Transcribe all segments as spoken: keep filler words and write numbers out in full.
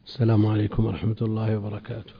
السلام عليكم ورحمة الله وبركاته.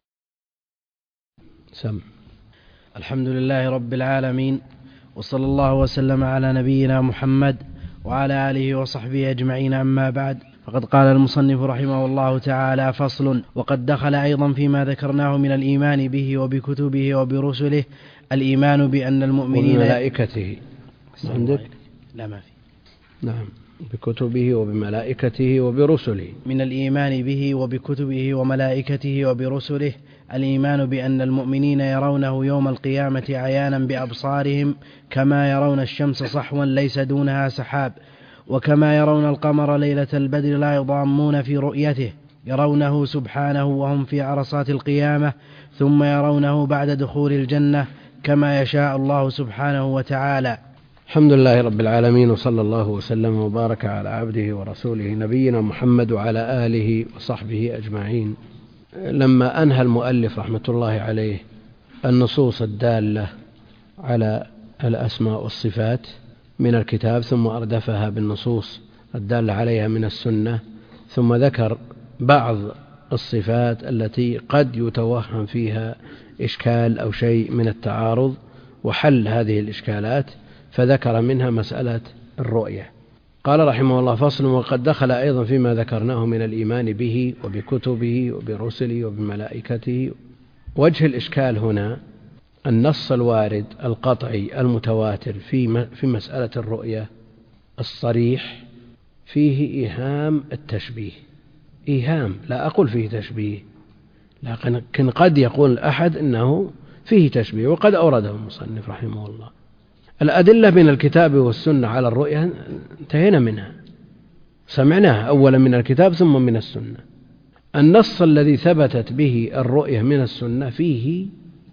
سم. الحمد لله رب العالمين، وصلى الله وسلم على نبينا محمد وعلى آله وصحبه أجمعين، أما بعد، فقد قال المصنف رحمه الله تعالى: فصل. وقد دخل أيضا فيما ذكرناه من الإيمان به وبكتبه وبرسله الإيمان بأن المؤمنين وبملائكته. عندك؟ لا، ما في. نعم، بكتبه وبملائكته وبرسله. من الإيمان به وبكتبه وملائكته وبرسله الإيمان بأن المؤمنين يرونه يوم القيامة عيانا بأبصارهم، كما يرون الشمس صحوا ليس دونها سحاب، وكما يرون القمر ليلة البدر لا يضامون في رؤيته، يرونه سبحانه وهم في عرصات القيامة، ثم يرونه بعد دخول الجنة كما يشاء الله سبحانه وتعالى. الحمد لله رب العالمين، وصلى الله وسلم وبارك على عبده ورسوله نبينا محمد وعلى آله وصحبه أجمعين. لما أنهى المؤلف رحمة الله عليه النصوص الدالة على الأسماء والصفات من الكتاب، ثم أردفها بالنصوص الدالة عليها من السنة، ثم ذكر بعض الصفات التي قد يتوهم فيها إشكال أو شيء من التعارض، وحل هذه الإشكالات، فذكر منها مسألة الرؤية. قال رحمه الله: فصل. وقد دخل أيضا فيما ذكرناه من الإيمان به وبكتبه وبرسله وبملائكته. وجه الإشكال هنا النص الوارد القطعي المتواتر في في مسألة الرؤية الصريح فيه إيهام التشبيه. إيهام، لا أقول فيه تشبيه، لكن قد يقول أحد إنه فيه تشبيه، وقد أورده المصنف رحمه الله. الأدلة من الكتاب والسنة على الرؤية انتهينا منها، سمعناها أولا من الكتاب ثم من السنة. النص الذي ثبتت به الرؤية من السنة فيه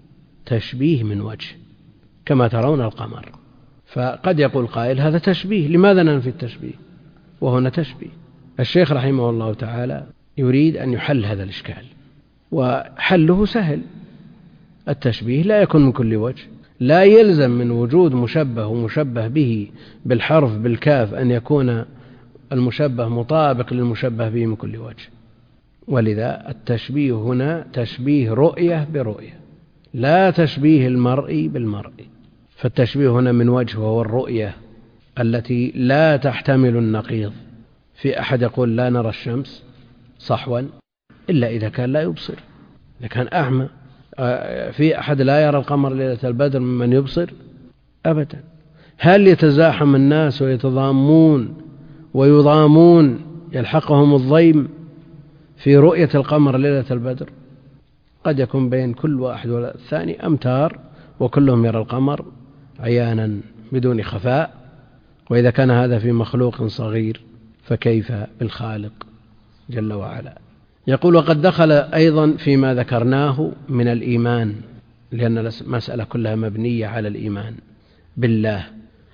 تشبيه من وجه، كما ترون القمر. فقد يقول قائل: هذا تشبيه، لماذا ننفي التشبيه؟ وهنا تشبيه. الشيخ رحمه الله تعالى يريد أن يحل هذا الإشكال، وحله سهل. التشبيه لا يكون من كل وجه، لا يلزم من وجود مشبه ومشبه به بالحرف بالكاف أن يكون المشبه مطابق للمشبه به من كل وجه. ولذا التشبيه هنا تشبيه رؤية برؤية، لا تشبيه المرء بالمرء. فالتشبيه هنا من وجه، وهو الرؤية التي لا تحتمل النقيض. في أحد يقول: لا نرى الشمس صحوا إلا إذا كان لا يبصر، إذا كان أعمى. في أحد لا يرى القمر ليلة البدر ممن يبصر؟ أبدا. هل يتزاحم الناس ويتضامون ويضامون يلحقهم الضيم في رؤية القمر ليلة البدر؟ قد يكون بين كل واحد والثاني أمتار، وكلهم يرى القمر عيانا بدون خفاء. وإذا كان هذا في مخلوق صغير فكيف بالخالق جل وعلا؟ يقول: وقد دخل أيضا فيما ذكرناه من الإيمان، لأن المسألة كلها مبنية على الإيمان بالله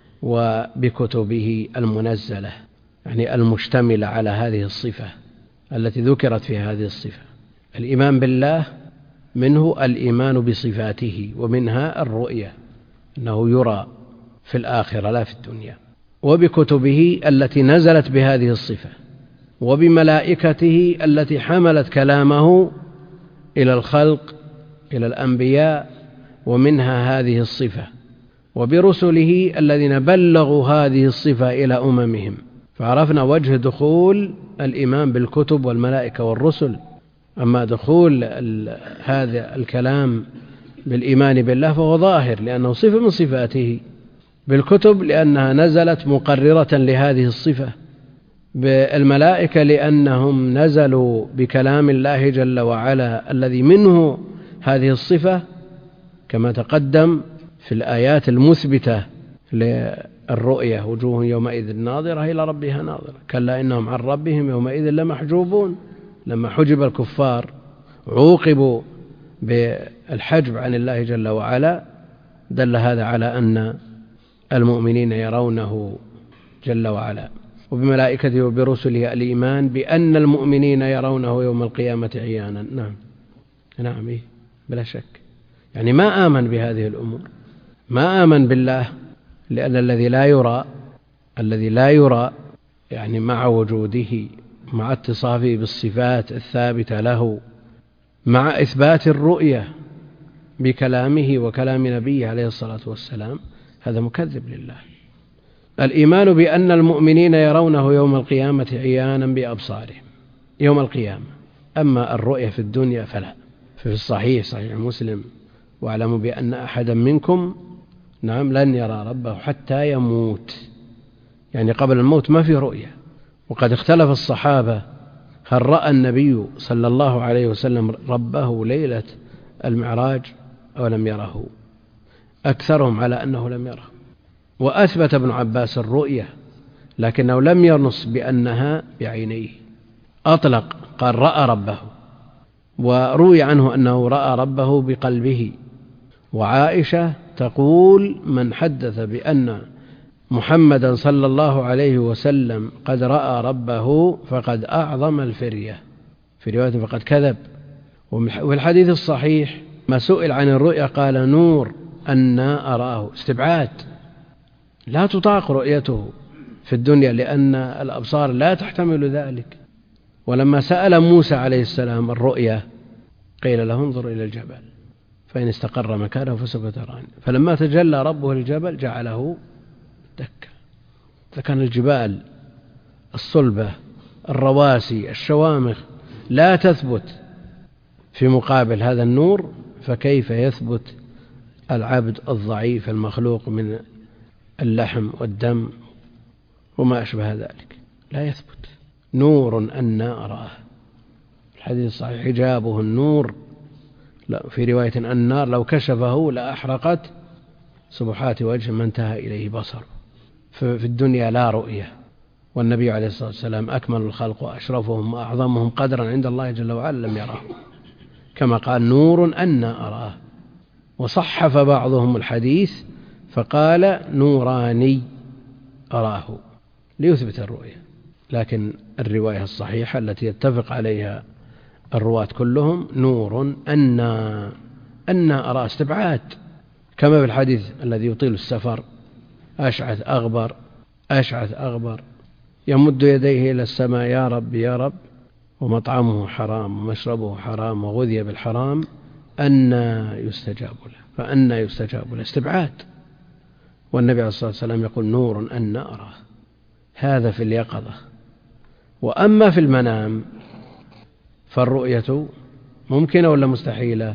وبكتبه المنزلة، يعني المشتملة على هذه الصفة التي ذكرت في هذه الصفة. الإيمان بالله منه الإيمان بصفاته، ومنها الرؤية، أنه يرى في الآخرة لا في الدنيا، وبكتبه التي نزلت بهذه الصفة، وبملائكته التي حملت كلامه إلى الخلق إلى الأنبياء ومنها هذه الصفة، وبرسله الذين بلغوا هذه الصفة إلى أممهم. فعرفنا وجه دخول الإيمان بالكتب والملائكة والرسل. أما دخول هذا الكلام بالإيمان بالله فهو ظاهر، لأنه صفة من صفاته. بالكتب لأنها نزلت مقررة لهذه الصفة، بالملائكة لأنهم نزلوا بكلام الله جل وعلا الذي منه هذه الصفة، كما تقدم في الآيات المثبتة للرؤية: وجوه يومئذ ناظرة إلى ربها ناظرة، كلا إنهم عن ربهم يومئذ لمحجوبون. لما حجب الكفار عوقبوا بالحجب عن الله جل وعلا، دل هذا على أن المؤمنين يرونه جل وعلا. وبملائكته وبرسله الإيمان بأن المؤمنين يرونه يوم القيامة عيانا. نعم نعم إيه بلا شك. يعني ما آمن بهذه الأمور، ما آمن بالله، لأن الذي لا يرى الذي لا يرى يعني مع وجوده مع اتصافه بالصفات الثابتة له، مع إثبات الرؤية بكلامه وكلام نبيه عليه الصلاة والسلام، هذا مكذب لله. الإيمان بأن المؤمنين يرونه يوم القيامة عيانا بأبصارهم يوم القيامة، أما الرؤية في الدنيا فلا. في الصحيح صحيح مسلم: واعلموا بأن أحدا منكم نعم لن يرى ربه حتى يموت، يعني قبل الموت ما في رؤية. وقد اختلف الصحابة هل رأى النبي صلى الله عليه وسلم ربه ليلة المعراج أو لم يره، أكثرهم على أنه لم يره. وأثبت ابن عباس الرؤية لكنه لم ينص بأنها بعينيه، أطلق قال رأى ربه، وروي عنه أنه رأى ربه بقلبه. وعائشة تقول: من حدث بأن محمدا صلى الله عليه وسلم قد رأى ربه فقد أعظم الفرية، في رواية فقد كذب. وفي الحديث الصحيح ما سئل عن الرؤيا قال: نور أنا أراه، استبعاد، لا تطاق رؤيته في الدنيا لأن الأبصار لا تحتمل ذلك. ولما سأل موسى عليه السلام الرؤيا قيل له: انظر إلى الجبل فإن استقر مكانه فسوف تراني. فلما تجلى ربه الجبل جعله دكا. فكان الجبال الصلبة الرواسي الشوامخ لا تثبت في مقابل هذا النور، فكيف يثبت العبد الضعيف المخلوق من اللحم والدم وما أشبه ذلك؟ لا يثبت. نور أنا أراه، الحديث الصحيح حجابه النور، في رواية النار لو كشفه لأحرقت سبحات وجه ما انتهى إليه بصر. في الدنيا لا رؤية، والنبي عليه الصلاة والسلام أكمل الخلق وأشرفهم وأعظمهم قدرا عند الله جل وعلا لم يراه، كما قال: نور أنا أراه. وصحف بعضهم الحديث فقال: نوراني أراه، ليثبت الرؤية. لكن الرواية الصحيحة التي يتفق عليها الرواة كلهم: نور أنا أنا أراه، استبعاد، كما في الحديث الذي يطيل السفر: أشعث أغبر أشعث أغبر يمد يديه إلى السماء: يا رب يا رب، ومطعمه حرام ومشربه حرام وغذي بالحرام، أنى يستجاب له فأنى يستجاب له، استبعاد. والنبي عليه الصلاة والسلام يقول: نور أنا أراه. هذا في اليقظة. وأما في المنام فالرؤية ممكنة ولا مستحيلة؟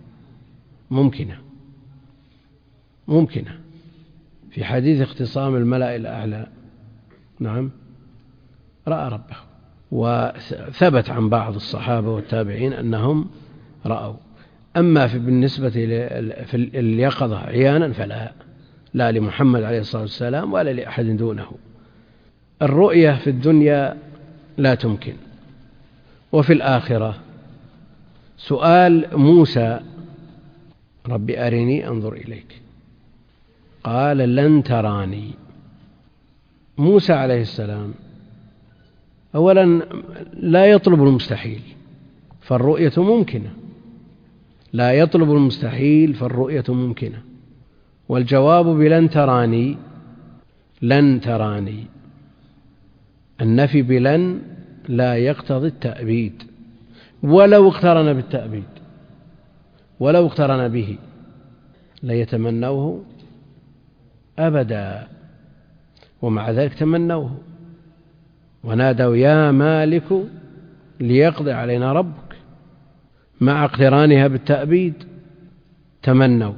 ممكنة ممكنة. في حديث اختصام الملأ الأعلى نعم رأى ربه، وثبت عن بعض الصحابة والتابعين أنهم رأوا. أما في بالنسبة في اليقظة عيانا فلا، لا لمحمد عليه الصلاة والسلام ولا لأحد دونه. الرؤية في الدنيا لا تمكن. وفي الآخرة سؤال موسى: رب أرني أنظر إليك، قال: لن تراني. موسى عليه السلام أولا لا يطلب المستحيل فالرؤية ممكنة، لا يطلب المستحيل فالرؤية ممكنة. والجواب بلن تراني، لن تراني، النفي بلن لا يقتضي التأبيد، ولو اقترن بالتأبيد ولو اقترن به ليتمنوه أبدا، ومع ذلك تمنوه ونادوا: يا مالك ليقضي علينا ربك، مع اقترانها بالتأبيد تمنوا.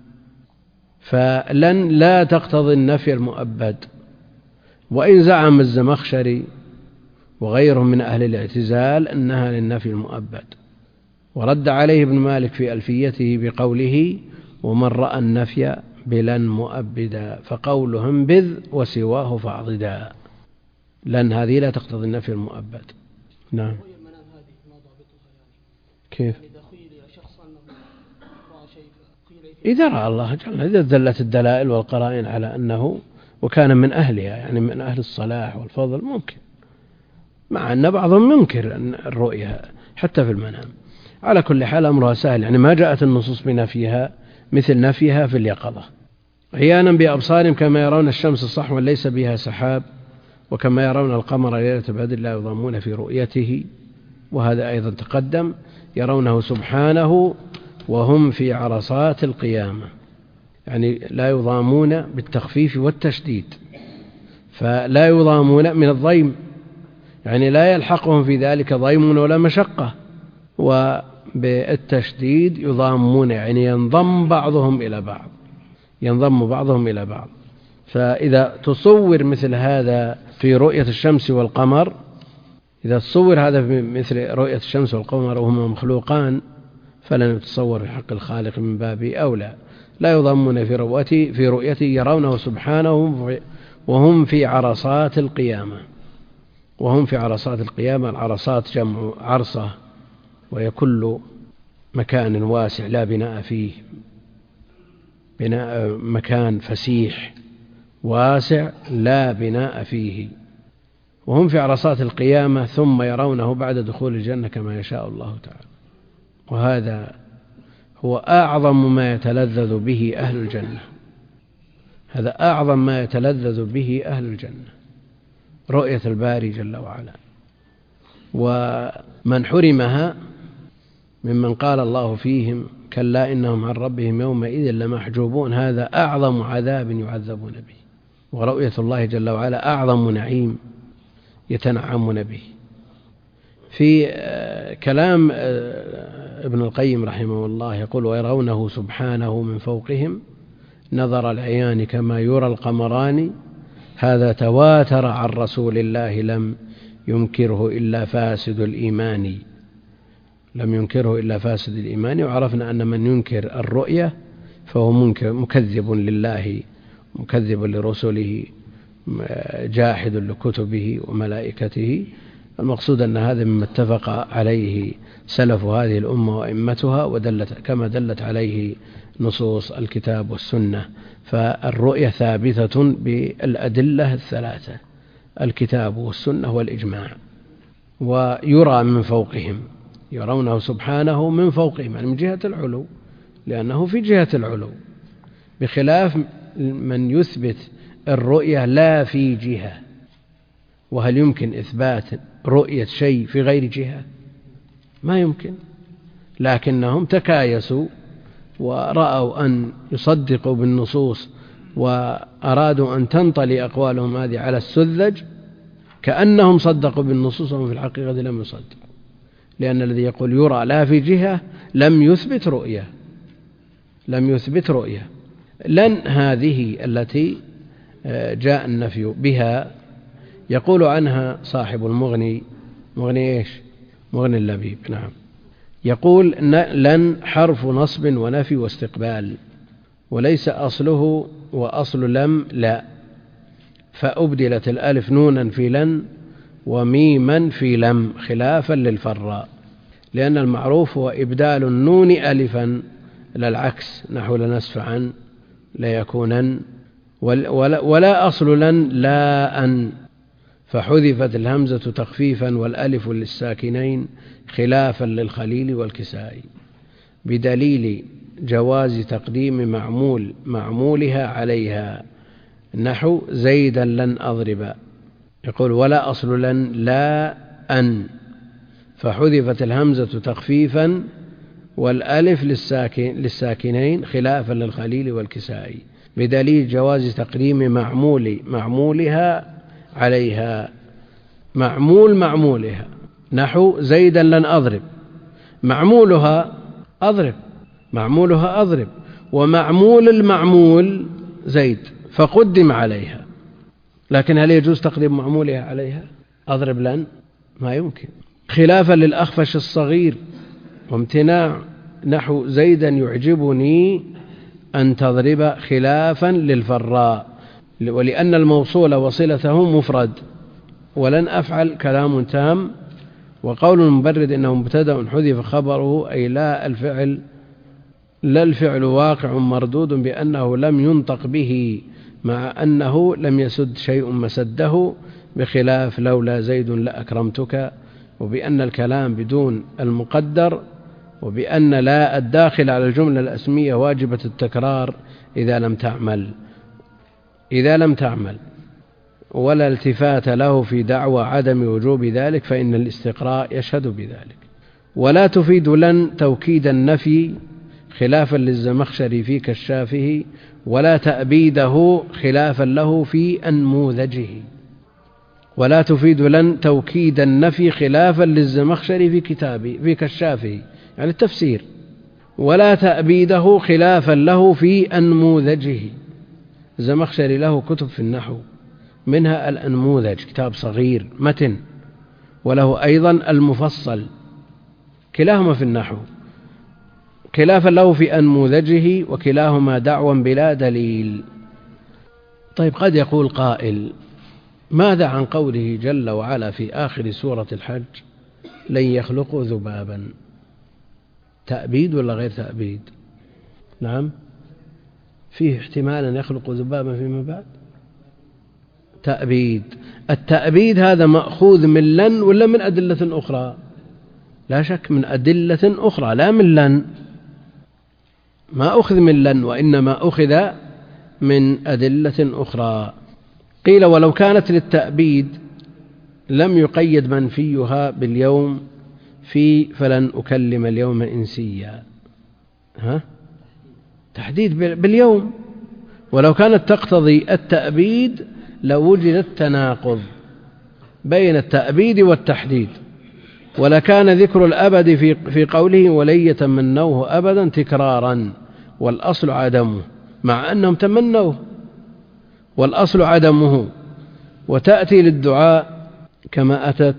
فلن لا تقتضي النفي المؤبد. وإن زعم الزمخشري وغيرهم من أهل الاعتزال أنها للنفي المؤبد، ورد عليه ابن مالك في ألفيته بقوله: ومن رأى النفي بلن مؤبدا، فقولهم بذ وسواه فاعضدا. لن هذه لا تقتضي النفي المؤبد. نعم. كيف؟ إذا رأى الله جل، إذا دلت الدلائل والقرائن على أنه وكان من أهلها، يعني من أهل الصلاح والفضل، ممكن، مع أن بعضهم منكر الرؤية حتى في المنام. على كل حال أمرها سهل، يعني ما جاءت النصوص بنفيها مثل نفيها في اليقظة. عيانا بأبصارهم كما يرون الشمس صحوا ليس بها سحاب وكما يرون القمر ليلة بدر لا يضامون في رؤيته، وهذا أيضا تقدم، يرونه سبحانه وهم في عرصات القيامة، يعني لا يضامون بالتخفيف والتشديد، فلا يضامون من الضيم، يعني لا يلحقهم في ذلك ضيم ولا مشقة، وبالتشديد يضامون يعني ينضم بعضهم إلى بعض، ينضم بعضهم إلى بعض. فإذا تصور مثل هذا في رؤية الشمس والقمر، إذا تصور هذا في مثل رؤية الشمس والقمر وهما مخلوقان، فلن يتصور في حق الخالق من باب أولى. لا يضامون في رؤيته في رؤيته يرونه سبحانه وهم في عرصات القيامة، وهم في عرصات القيامة. العرصات جمع عرصة، وهي كل مكان واسع لا بناء فيه، بناء مكان فسيح واسع لا بناء فيه، وهم في عرصات القيامة، ثم يرونه بعد دخول الجنة كما يشاء الله تعالى. وهذا هو أعظم ما يتلذذ به أهل الجنة، هذا أعظم ما يتلذذ به أهل الجنة، رؤية الباري جل وعلا. ومن حرمها ممن قال الله فيهم كلا إنهم عن ربهم يومئذ لمحجوبون، هذا أعظم عذاب يعذبون به. ورؤية الله جل وعلا أعظم نعيم يتنعمون به. في كلام ابن القيم رحمه الله يقول ويرونه سبحانه من فوقهم نظر العيان كما يرى القمران، هذا تواتر عن رسول الله لم ينكره إلا فاسد الإيمان، لم ينكره إلا فاسد الإيمان. وعرفنا أن من ينكر الرؤية فهو منكر مكذب لله، مكذب لرسله، جاحد لكتبه وملائكته. المقصود أن هذا مما اتفق عليه سلف هذه الأمة وأئمتها، ودلت كما دلت عليه نصوص الكتاب والسنة. فالرؤية ثابتة بالأدلة الثلاثة، الكتاب والسنة والإجماع. ويرى من فوقهم، يرونه سبحانه من فوقهم، يعني من جهة العلو، لأنه في جهة العلو، بخلاف من يثبت الرؤية لا في جهة. وهل يمكن إثبات رؤية شيء في غير جهة؟ ما يمكن. لكنهم تكايسوا ورأوا أن يصدقوا بالنصوص، وأرادوا أن تنطلي أقوالهم هذه على السذج كأنهم صدقوا بالنصوص، وهم في الحقيقة لم يصدقوا، لأن الذي يقول يرى لا في جهة لم يثبت رؤية، لم يثبت رؤية. لن هذه التي جاء النفي بها يقول عنها صاحب المغني، مغني إيش؟ مغني اللبيب، نعم، يقول لن حرف نصب ونفي واستقبال، وليس أصله وأصل لم لا، فأبدلت الألف نونا في لن وميما في لم خلافا للفراء، لأن المعروف هو إبدال النون ألفا، لا العكس، نحو لنسفعا ليكونن، ولا, ولا أصل لن لا أن، فحذفت الهمزة تخفيفا والألف للساكنين خلافا للخليل والكسائي، بدليل جواز تقديم معمول معمولها عليها، نحو زيدا لن أضرب. يقول ولا أصل لن لا أن، فحذفت الهمزة تخفيفا والألف للساكن للساكنين خلافا للخليل والكسائي، بدليل جواز تقديم معمول معمولها عليها، معمول معمولها، نحو زيدا لن أضرب، معمولها أضرب، معمولها أضرب، ومعمول المعمول زيد فقدم عليها. لكن هل يجوز تقديم معمولها عليها؟ أضرب لن ما يمكن، خلافا للأخفش الصغير، وامتناع، نحو زيدا يعجبني أن تضرب خلافا للفراء، ولأن الموصول وصلته مفرد، ولن أفعل كلام تام. وقول المبرد إنه مبتدأ حذف خبره، أي لا الفعل لا الفعل واقع مردود بأنه لم ينطق به، مع أنه لم يسد شيء مسده، بخلاف لولا زيد لأكرمتك، وبأن الكلام بدون المقدر، وبأن لا الداخل على الجملة الأسمية واجبة التكرار إذا لم تعمل إذا لم تعمل ولا التفات له في دعوى عدم وجوب ذلك، فإن الاستقراء يشهد بذلك. ولا تفيد لن توكيد النفي خلافا للزمخشري في كشافه، ولا تأبيده خلافا له في أنموذجه. ولا تفيد لن توكيد النفي خلافا للزمخشري في كتابه في كشافه، يعني التفسير، ولا تأبيده خلافا له في أنموذجه. الزمخشري له كتب في النحو، منها الأنموذج كتاب صغير متن، وله أيضا المفصل، كلاهما في النحو، خلافا له في أنموذجه، وكلاهما دعوى بلا دليل. طيب، قد يقول قائل: ماذا عن قوله جل وعلا في آخر سورة الحج: لن يخلقوا ذبابا؟ تأبيد ولا غير تأبيد؟ نعم، فيه احتمال أن يخلقوا ذبابا فيما بعد. تأبيد. التأبيد هذا مأخوذ من لن ولا من أدلة أخرى؟ لا شك من أدلة أخرى، لا من لن، ما أخذ من لن، وإنما أخذ من أدلة أخرى. قيل: ولو كانت للتأبيد لم يقيد منفيها باليوم في فلن أكلم اليوم إنسيا. ها؟ تحديد باليوم. ولو كانت تقتضي التأبيد لوجد التناقض بين التأبيد والتحديد، ولكان ذكر الأبد في في قوله ولن يتمنوه أبدا تكرارا، والأصل عدمه، مع أنهم تمنوه، والأصل عدمه. وتأتي للدعاء كما أتت،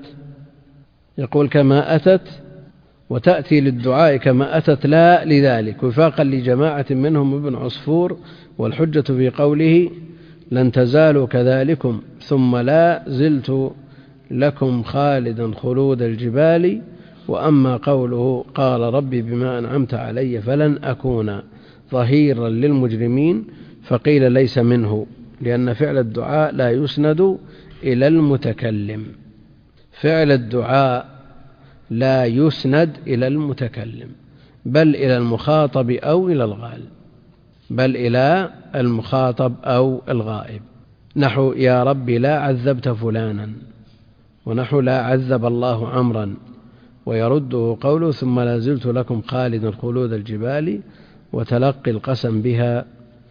يقول كما أتت، وتأتي للدعاء كما أتت لا لذلك، وفاقا لجماعة منهم ابن عصفور. والحجة في قوله لن تزالوا كذلكم ثم لا زلت لكم خالدا خلود الجبال. وأما قوله قال ربي بما أنعمت علي فلن أكون ظهيرا للمجرمين، فقيل ليس منه، لأن فعل الدعاء لا يسند إلى المتكلم. فعل الدعاء لا يسند إلى المتكلم، بل إلى المخاطب أو إلى الغائب، بل إلى المخاطب أو الغائب. نحو يا ربي لا عذبت فلانا، ونحو لا عذب الله عمرا. ويرده قوله ثم لا زلت لكم خالدا خلود الجبال. وتلقي القسم بها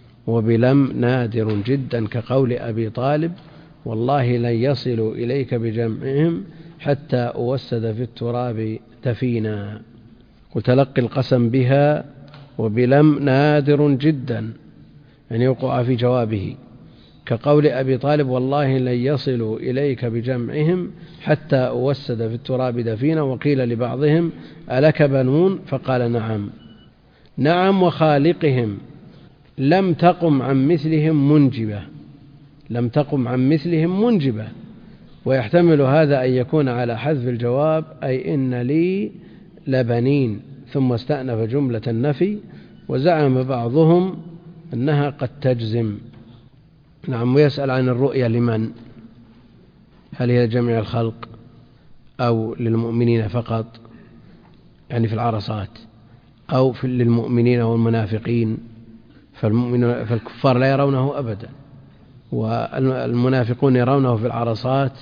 وبلم نادر جدا، كقول أبي طالب والله لن يصلوا إليك بجمعهم حتى أوسد في التراب دفينا. وتلقي القسم بها وبلم نادر جدا، يعني يوقع في جوابه، كقول أبي طالب والله لن يصلوا إليك بجمعهم حتى أوسد في التراب دفينا. وقيل لبعضهم ألك بنون؟ فقال نعم. نعم، وخالقهم لم تقم عن مثلهم منجبة، لم تقم عن مثلهم منجبة. ويحتمل هذا أن يكون على حذف الجواب، أي إن لي لبنين، ثم استأنف جملة النفي. وزعم بعضهم أنها قد تجزم. نعم. ويسأل عن الرؤيا لمن؟ هل هي جميع الخلق أو للمؤمنين فقط، يعني في العرصات، أو في للمؤمنين والمنافقين؟ فالمؤمنون فالكفار لا يرونه أبدا، والمنافقون يرونه في العرصات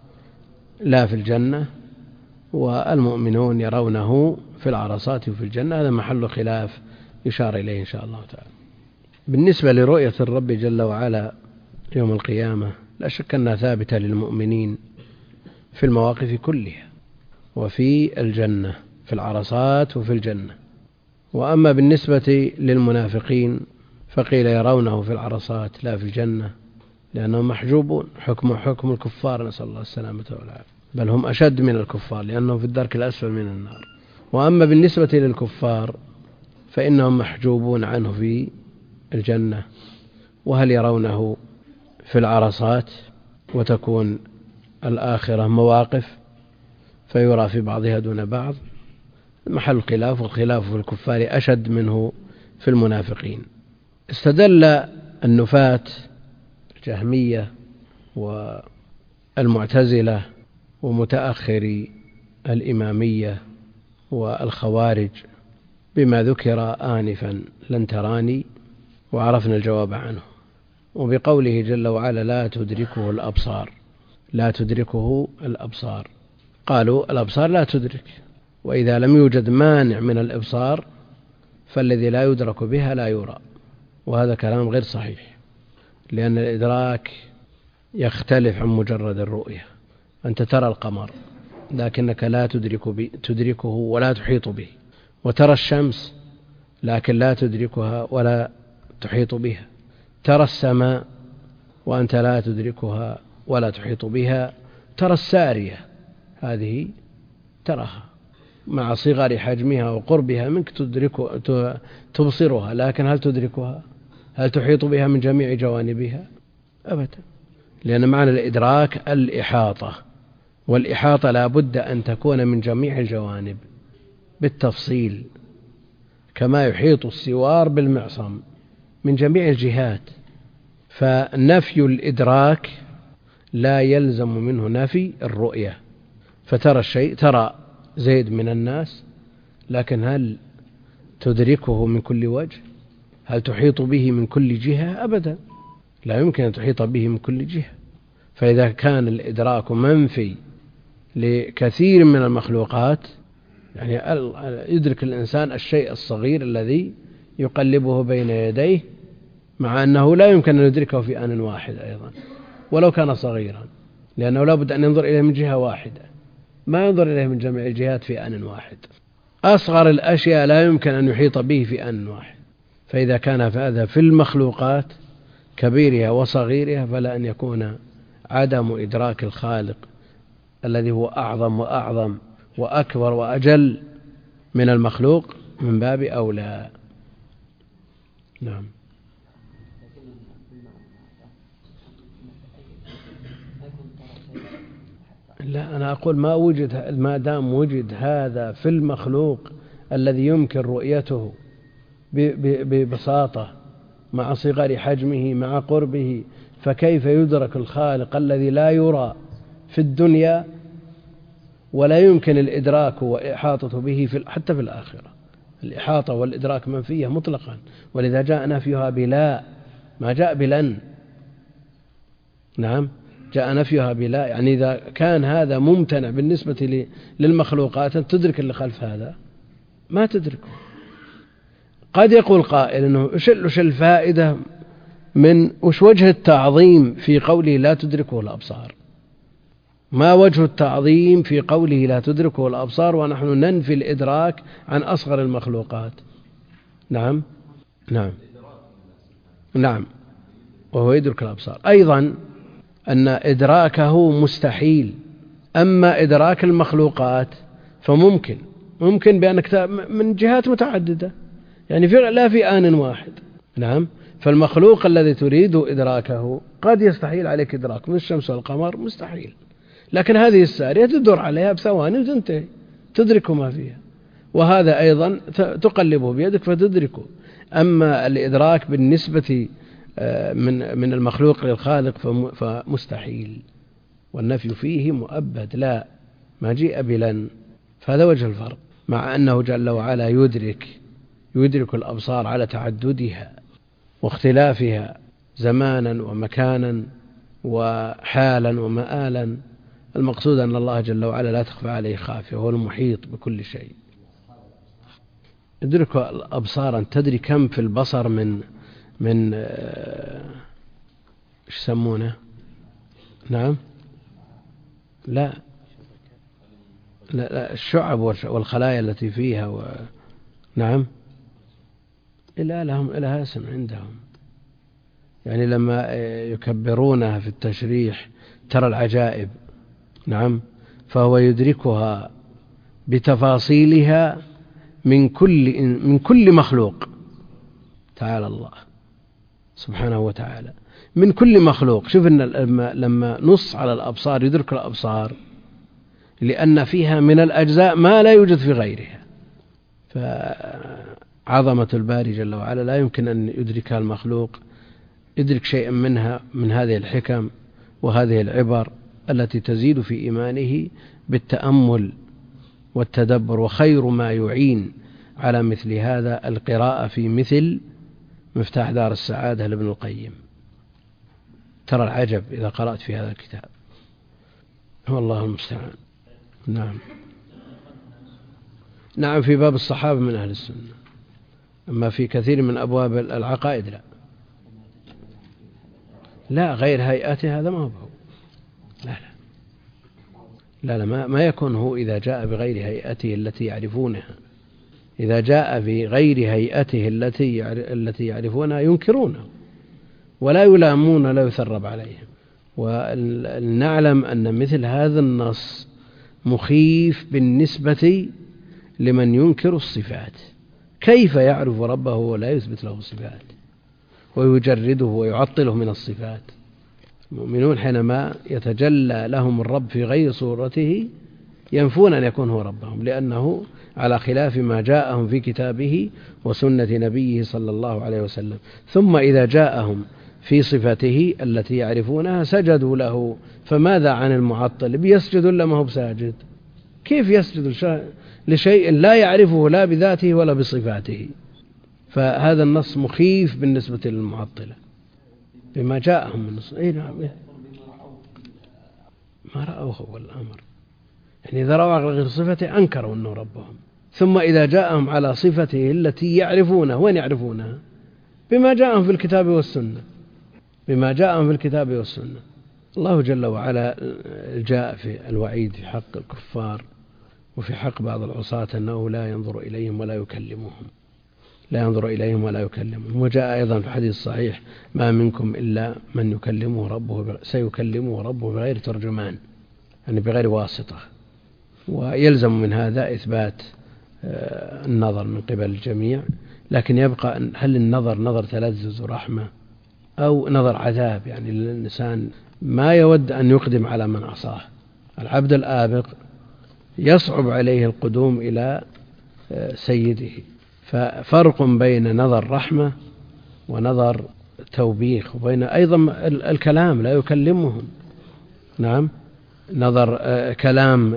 لا في الجنة، والمؤمنون يرونه في العرصات وفي الجنة. هذا محل خلاف يشار إليه إن شاء الله تعالى. بالنسبة لرؤية الرب جل وعلا يوم القيامة، لا شك أنها ثابتة للمؤمنين في المواقف كلها، وفي الجنة، في العرصات وفي الجنة. وأما بالنسبة للمنافقين فقيل يرونه في العرصات لا في الجنة، لأنهم محجوبون، حكم حكم الكفار، نسأل الله السلامة والعافية، بل هم أشد من الكفار لأنهم في الدرك الأسفل من النار. وأما بالنسبة للكفار فإنهم محجوبون عنه في الجنة، وهل يرونه في العرصات، وتكون الآخرة مواقف فيرى في بعضها دون بعض، محل خلاف، والخلاف في الكفار أشد منه في المنافقين. استدل النفاة الجهمية والمعتزلة ومتأخري الإمامية والخوارج بما ذكر آنفا لن تراني، وعرفنا الجواب عنه. وبقوله جل وعلا لا تدركه الأبصار، لا تدركه الأبصار، قالوا الأبصار لا تدرك، وإذا لم يوجد مانع من الإبصار فالذي لا يدرك بها لا يرى، وهذا كلام غير صحيح، لأن الإدراك يختلف عن مجرد الرؤية. أنت ترى القمر لكنك لا تدرك تدركه ولا تحيط به، وترى الشمس لكن لا تدركها ولا تحيط بها، ترى السماء وأنت لا تدركها ولا تحيط بها، ترى السارية هذه تراها مع صغر حجمها وقربها منك تدرك تبصرها، لكن هل تدركها؟ هل تحيط بها من جميع جوانبها؟ أبدا، لأن معنى الإدراك الإحاطة، والإحاطة لا بد أن تكون من جميع الجوانب بالتفصيل، كما يحيط السوار بالمعصم من جميع الجهات. فنفي الإدراك لا يلزم منه نفي الرؤية، فترى الشيء، ترى زيد من الناس، لكن هل تدركه من كل وجه؟ هل تحيط به من كل جهة؟ أبدا، لا يمكن أن تحيط به من كل جهة. فإذا كان الإدراك منفي لكثير من المخلوقات، يعني يدرك الإنسان الشيء الصغير الذي يقلبه بين يديه، مع أنه لا يمكن أن يدركه في آن واحد أيضا ولو كان صغيرا، لأنه لا بد أن ينظر إليه من جهة واحدة، ما ينظر إليه من جميع الجهات في آن واحد. أصغر الأشياء لا يمكن أن يحيط به في آن واحد. فإذا كان هذا في المخلوقات كبيرها وصغيرها، فلا أن يكون عدم إدراك الخالق الذي هو أعظم وأعظم وأكبر وأجل من المخلوق من باب أولى. نعم. لا، أنا أقول ما وجد، ما دام وجد هذا في المخلوق الذي يمكن رؤيته ببساطة مع صغر حجمه مع قربه، فكيف يدرك الخالق الذي لا يرى في الدنيا ولا يمكن الإدراك وإحاطة به في حتى في الآخرة؟ الإحاطة والإدراك منفية مطلقا، ولذا جاء نفيها بلا، ما جاء بلن. نعم، جاء نفيها بلا، يعني إذا كان هذا ممتنع بالنسبة للمخلوقات تدرك اللي خلف هذا؟ ما تدركه. قد يقول قائل إنه وش الفائدة من وش وجه التعظيم في قوله لا تدركه الأبصار؟ ما وجه التعظيم في قوله لا تدركه الأبصار ونحن ننفي الإدراك عن أصغر المخلوقات؟ نعم نعم نعم، وهو يدرك الأبصار. أيضا أن إدراكه مستحيل، أما إدراك المخلوقات فممكن، ممكن بأنك من جهات متعددة، يعني في لا في آن واحد. نعم، فالمخلوق الذي تريد إدراكه قد يستحيل عليك إدراك، من الشمس والقمر مستحيل، لكن هذه السارية تدور عليها بثواني وتنتهي، تدرك ما فيها، وهذا أيضا تقلبه بيدك فتدركه. أما الإدراك بالنسبة من من المخلوق للخالق فمستحيل، والنفي فيه مؤبد، لا ما جيء بلن. فهذا وجه الفرق، مع أنه جل وعلا يدرك يدرك الأبصار على تعددها واختلافها زمانا ومكانا وحالا ومآلا. المقصود أن الله جل وعلا لا تخفى عليه خافية، هو المحيط بكل شيء. يدرك الأبصار، أن تدري كم في البصر من من ايش يسمونه؟ نعم، لا لا, لا الشعب والخلايا التي فيها و... نعم، إلا لهم إلها اسم عندهم، يعني لما يكبرونها في التشريح ترى العجائب. نعم، فهو يدركها بتفاصيلها من كل من كل مخلوق، تعالى الله سبحانه وتعالى، من كل مخلوق. شوف إن لما, لما نص على الأبصار يدرك الأبصار لأن فيها من الأجزاء ما لا يوجد في غيرها، فعظمة الباري جل وعلا لا يمكن أن يدركها المخلوق، يدرك شيئا منها من هذه الحكم وهذه العبر التي تزيد في إيمانه بالتأمل والتدبر. وخير ما يعين على مثل هذا القراءة في مثل مفتاح دار السعادة لابن القيم، ترى العجب إذا قرأت في هذا الكتاب، والله المستعان. نعم نعم في باب الصحابة من أهل السنة، أما في كثير من أبواب العقائد لا لا غير هيئته هذا ما هو لا لا لا, لا ما, ما يكون هو إذا جاء بغير هيئته التي يعرفونها. إذا جاء بغير هيئته التي التي يعرفونها ينكرونه ولا يلامون ولا يثرب عليهم. ونعلم أن مثل هذا النص مخيف بالنسبة لمن ينكر الصفات. كيف يعرف ربه ولا يثبت له الصفات ويجرده ويعطله من الصفات؟ المؤمنون حينما يتجلى لهم الرب في غير صورته ينفون أن يكون هو ربهم، لأنه على خلاف ما جاءهم في كتابه وسنة نبيه صلى الله عليه وسلم. ثم إذا جاءهم في صفته التي يعرفونها سجدوا له. فماذا عن المعطل؟ بيسجد لما هو بساجد؟ كيف يسجد لشيء لا يعرفه لا بذاته ولا بصفاته؟ فهذا النص مخيف بالنسبة للمعطلة بما جاءهم من النص. إيه نعم ما رأوه هو الأمر، يعني إذا رأوا غير صفته أنكروا أنه ربهم. ثم إذا جاءهم على صفته التي يعرفونها، وين يعرفونها؟ بما جاءهم في الكتاب والسنة، بما جاءهم في الكتاب والسنة. الله جل وعلا جاء في الوعيد في حق الكفار وفي حق بعض العصاة أنه لا ينظر إليهم ولا يكلمهم لا ينظر إليهم ولا يكلمهم. وجاء أيضا في الحديث الصحيح: ما منكم إلا من يكلمه ربه سيكلمه ربه بغير ترجمان، يعني بغير واسطة. ويلزم من هذا إثبات النظر من قبل الجميع، لكن يبقى هل النظر نظر تلذذ ورحمة أو نظر عذاب؟ يعني الإنسان ما يود أن يقدم على من عصاه. العبد الآبق يصعب عليه القدوم إلى سيده، ففرق بين نظر رحمة ونظر توبيخ، وبين أيضا الكلام لا يكلمهم. نعم نظر كلام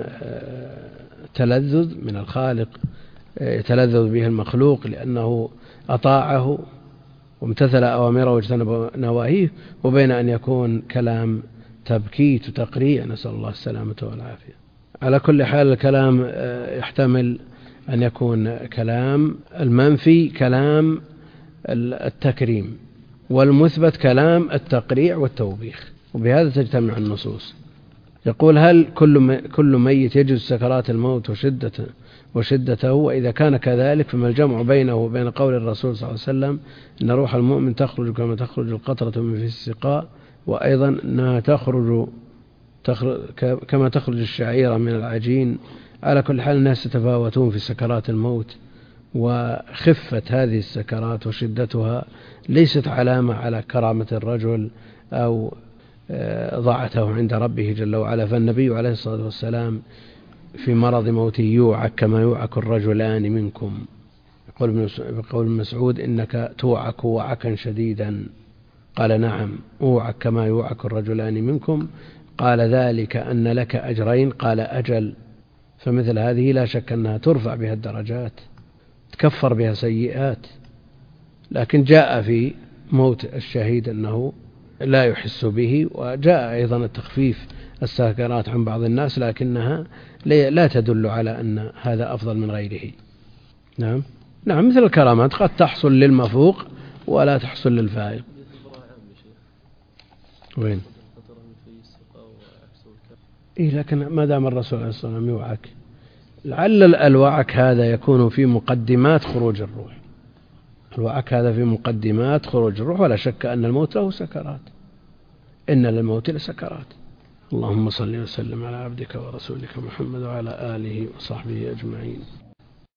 تلذذ من الخالق يتلذذ به المخلوق لأنه أطاعه وامتثل أوامره واجتنب نواهيه، وبين أن يكون كلام تبكيت وتقريع، نسأل الله السلامة والعافية. على كل حال الكلام يحتمل أن يكون كلام المنفي كلام التكريم، والمثبت كلام التقريع والتوبيخ، وبهذا تجتمع النصوص. يقول: هل كل كل ميت يجوز سكرات الموت وشدته وشدته وإذا كان كذلك فما الجمع بينه وبين قول الرسول صلى الله عليه وسلم إن روح المؤمن تخرج كما تخرج القطرة من في السقاء، وأيضا أنها تخرج, تخرج كما تخرج الشعيرة من العجين؟ على كل حال الناس يتفاوتون في سكرات الموت، وخفة هذه السكرات وشدتها ليست علامة على كرامة الرجل أو ضاعته عند ربه جل وعلا. فالنبي عليه الصلاة والسلام في مرض موته يوعك كما يوعك الرجلان منكم. يقول بقول مسعود: إنك توعك وعكا شديدا. قال: نعم أوعك كما يوعك الرجلان منكم. قال: ذلك أن لك أجرين. قال: أجل. فمثل هذه لا شك أنها ترفع بها الدرجات، تكفر بها سيئات. لكن جاء في موت الشهيد أنه لا يحس به، وجاء أيضا التخفيف السكرات عن بعض الناس، لكنها لا تدل على أن هذا أفضل من غيره. نعم نعم مثل الكرامات قد تحصل للمفوق ولا تحصل للفائق. وين؟ إيه لكن ما دام الرسول عليه الصلاة والسلام يوعك، لعل الوعك هذا يكون في مقدمات خروج الروح. الوعك هذا في مقدمات خروج الروح، ولا شك أن الموت له سكرات، إن للموت لسكرات. اللهم صل وسلم على عبدك ورسولك محمد وعلى آله وصحبه أجمعين.